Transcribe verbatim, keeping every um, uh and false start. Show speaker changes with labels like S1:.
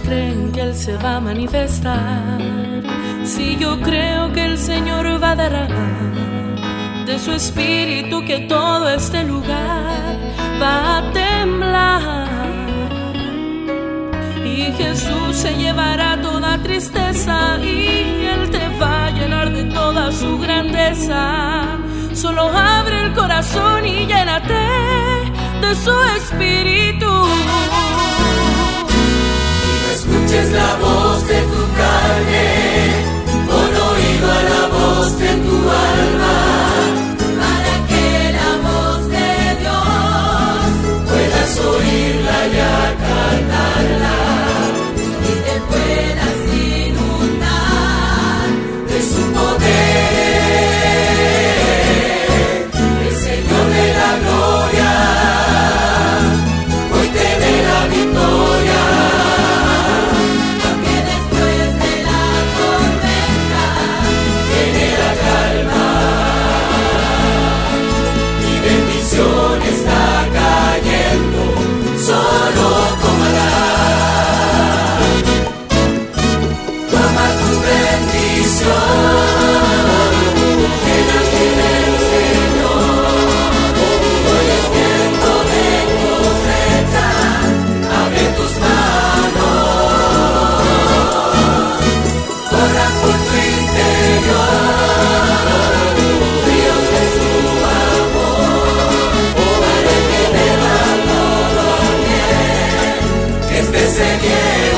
S1: creen que Él se va a manifestar, si yo creo que el Señor va a derramar de su espíritu, que todo este lugar va a temblar, y Jesús se llevará toda tristeza y Él te va a llenar de toda su grandeza. Solo abre el corazón y llénate de su espíritu.
S2: Y no escuches la voz de tu carne, pon oído a la voz de tu alma, para que la voz de Dios puedas oírla y acatarla, y te puedas inundar de su poder. El Señor de la gloria hoy te dé la victoria, porque después de la tormenta viene la calma, y bendición está cayendo, solo tómala. Toma tu bendición, llénate del Señor. Hoy es tiempo de cosecha, abre tus manos, corra por tu interior ríos de su amor, para que beba todo aquel que esté sediento.